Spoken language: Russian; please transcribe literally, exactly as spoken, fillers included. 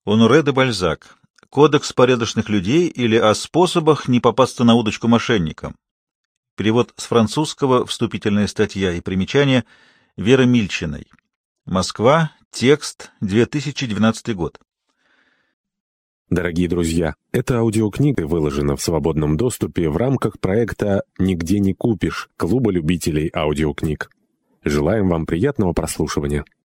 Оноре де Бальзак. «Кодекс порядочных людей» или «О способах не попасться на удочку мошенникам». Перевод с французского, вступительная статья и примечание Веры Мильчиной. Москва. Текст. две тысячи двенадцатый год. Дорогие друзья, эта аудиокнига выложена в свободном доступе в рамках проекта «Нигде не купишь» Клуба любителей аудиокниг. Желаем вам приятного прослушивания.